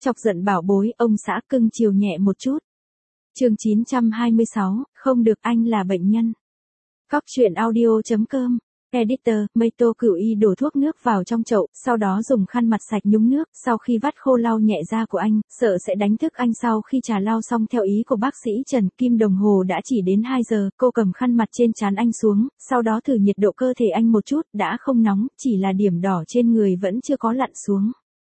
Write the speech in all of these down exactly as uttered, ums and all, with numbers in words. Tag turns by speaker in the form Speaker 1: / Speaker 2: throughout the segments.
Speaker 1: Chọc giận bảo bối, ông xã cưng chiều nhẹ một chút. Chương chín trăm hai mươi sáu, không được, anh là bệnh nhân. Cóc truyện audio chấm com. Editor, mây tô cửu y đổ thuốc nước vào trong chậu, sau đó dùng khăn mặt sạch nhúng nước, sau khi vắt khô lau nhẹ da của anh, sợ sẽ đánh thức anh. Sau khi trà lau xong theo ý của bác sĩ Trần, kim đồng hồ đã chỉ đến hai giờ, cô cầm khăn mặt trên trán anh xuống, sau đó thử nhiệt độ cơ thể anh một chút, đã không nóng, chỉ là điểm đỏ trên người vẫn chưa có lặn xuống.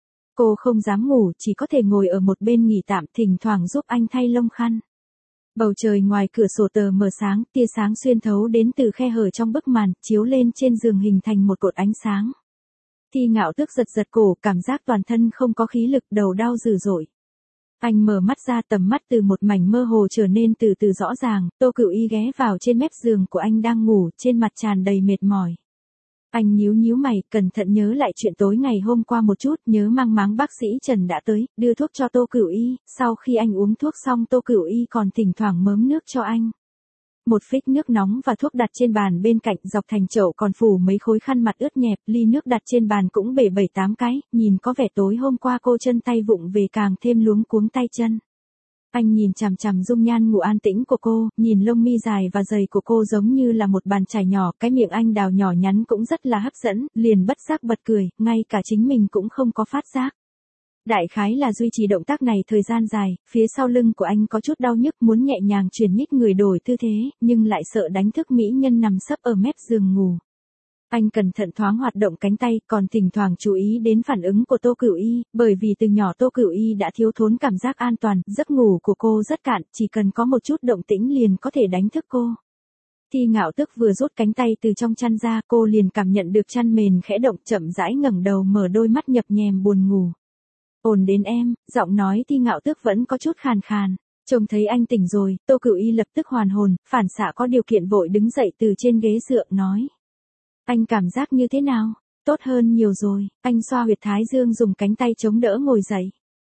Speaker 1: Cô không dám ngủ, chỉ có thể ngồi ở một bên nghỉ tạm, thỉnh thoảng giúp anh thay lông khăn. Bầu trời ngoài cửa sổ tờ mờ sáng, tia sáng xuyên thấu đến từ khe hở trong bức màn, chiếu lên trên giường hình thành một cột ánh sáng. Thi Ngạo Tước giật giật cổ, cảm giác toàn thân không có khí lực, đầu đau dữ dội. Anh mở mắt ra, tầm mắt từ một mảnh mơ hồ trở nên từ từ rõ ràng. Tô Cửu Y ghé vào trên mép giường của anh đang ngủ, trên mặt tràn đầy mệt mỏi. Anh nhíu nhíu mày, cẩn thận nhớ lại chuyện tối ngày hôm qua một chút, nhớ mang máng bác sĩ Trần đã tới, đưa thuốc cho Tô Cửu Y, sau khi anh uống thuốc xong Tô Cửu Y còn thỉnh thoảng mớm nước cho anh. Một phích nước nóng và thuốc đặt trên bàn bên cạnh, dọc thành chậu còn phủ mấy khối khăn mặt ướt nhẹp, ly nước đặt trên bàn cũng bể bảy tám cái, nhìn có vẻ tối hôm qua cô chân tay vụng về càng thêm luống cuống tay chân. Anh nhìn chằm chằm dung nhan ngủ an tĩnh của cô, nhìn lông mi dài và dày của cô giống như là một bàn chải nhỏ, cái miệng anh đào nhỏ nhắn cũng rất là hấp dẫn, liền bất giác bật cười, ngay cả chính mình cũng không có phát giác. Đại khái là duy trì động tác này thời gian dài, phía sau lưng của anh có chút đau nhức, muốn nhẹ nhàng chuyển nhích người đổi tư thế, nhưng lại sợ đánh thức mỹ nhân nằm sấp ở mép giường ngủ. Anh cẩn thận thoáng hoạt động cánh tay, còn thỉnh thoảng chú ý đến phản ứng của Tô Cửu Y, bởi vì từ nhỏ Tô Cửu Y đã thiếu thốn cảm giác an toàn, giấc ngủ của cô rất cạn, chỉ cần có một chút động tĩnh liền có thể đánh thức cô. Thi Ngạo Tước vừa rút cánh tay từ trong chăn ra, cô liền cảm nhận được chăn mền khẽ động, chậm rãi ngẩng đầu, mở đôi mắt nhập nhèm buồn ngủ. Ổn đến em, giọng nói Thi Ngạo Tước vẫn có chút khàn khàn. Trông thấy anh tỉnh rồi, Tô Cửu Y lập tức hoàn hồn, phản xạ có điều kiện vội đứng dậy từ trên ghế dựa, nói. Anh cảm giác như thế nào? Tốt hơn nhiều rồi. Anh xoa huyệt thái dương dùng cánh tay chống đỡ ngồi dậy.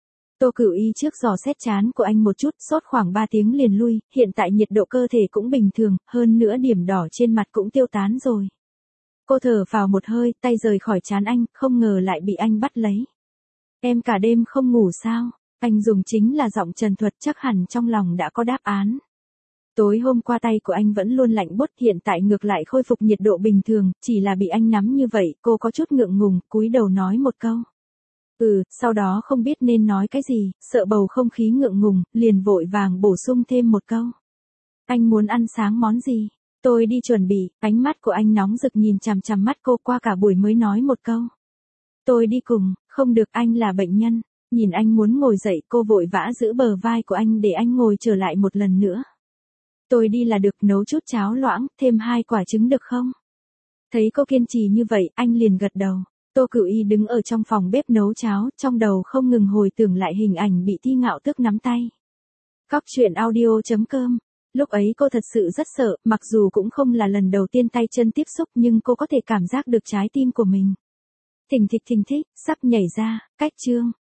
Speaker 1: Tô Cửu Y trước dò xét trán của anh một chút, sốt khoảng ba tiếng liền lui, hiện tại nhiệt độ cơ thể cũng bình thường, hơn nữa điểm đỏ trên mặt cũng tiêu tán rồi. Cô thở vào một hơi, tay rời khỏi trán anh, không ngờ lại bị anh bắt lấy. Em cả đêm không ngủ sao? Anh dùng chính là giọng trần thuật, chắc hẳn trong lòng đã có đáp án. Tối hôm qua tay của anh vẫn luôn lạnh buốt, hiện tại ngược lại khôi phục nhiệt độ bình thường, chỉ là bị anh nắm như vậy, cô có chút ngượng ngùng, cúi đầu nói một câu. Ừ, sau đó không biết nên nói cái gì, sợ bầu không khí ngượng ngùng, liền vội vàng bổ sung thêm một câu. Anh muốn ăn sáng món gì? Tôi đi chuẩn bị. Ánh mắt của anh nóng rực nhìn chằm chằm mắt cô, qua cả buổi mới nói một câu. Tôi đi cùng. Không được, anh là bệnh nhân. Nhìn anh muốn ngồi dậy, cô vội vã giữ bờ vai của anh để anh ngồi trở lại một lần nữa. Tôi đi là được, nấu chút cháo loãng, thêm hai quả trứng được không? Thấy cô kiên trì như vậy, anh liền gật đầu. Tô Cửu Y đứng ở trong phòng bếp nấu cháo, trong đầu không ngừng hồi tưởng lại hình ảnh bị Thi Ngạo Tước nắm tay. Cóc truyện audio chấm com. Lúc ấy cô thật sự rất sợ, mặc dù cũng không là lần đầu tiên tay chân tiếp xúc, nhưng cô có thể cảm giác được trái tim của mình. Thình thịch thình thịch, sắp nhảy ra. Cách chương.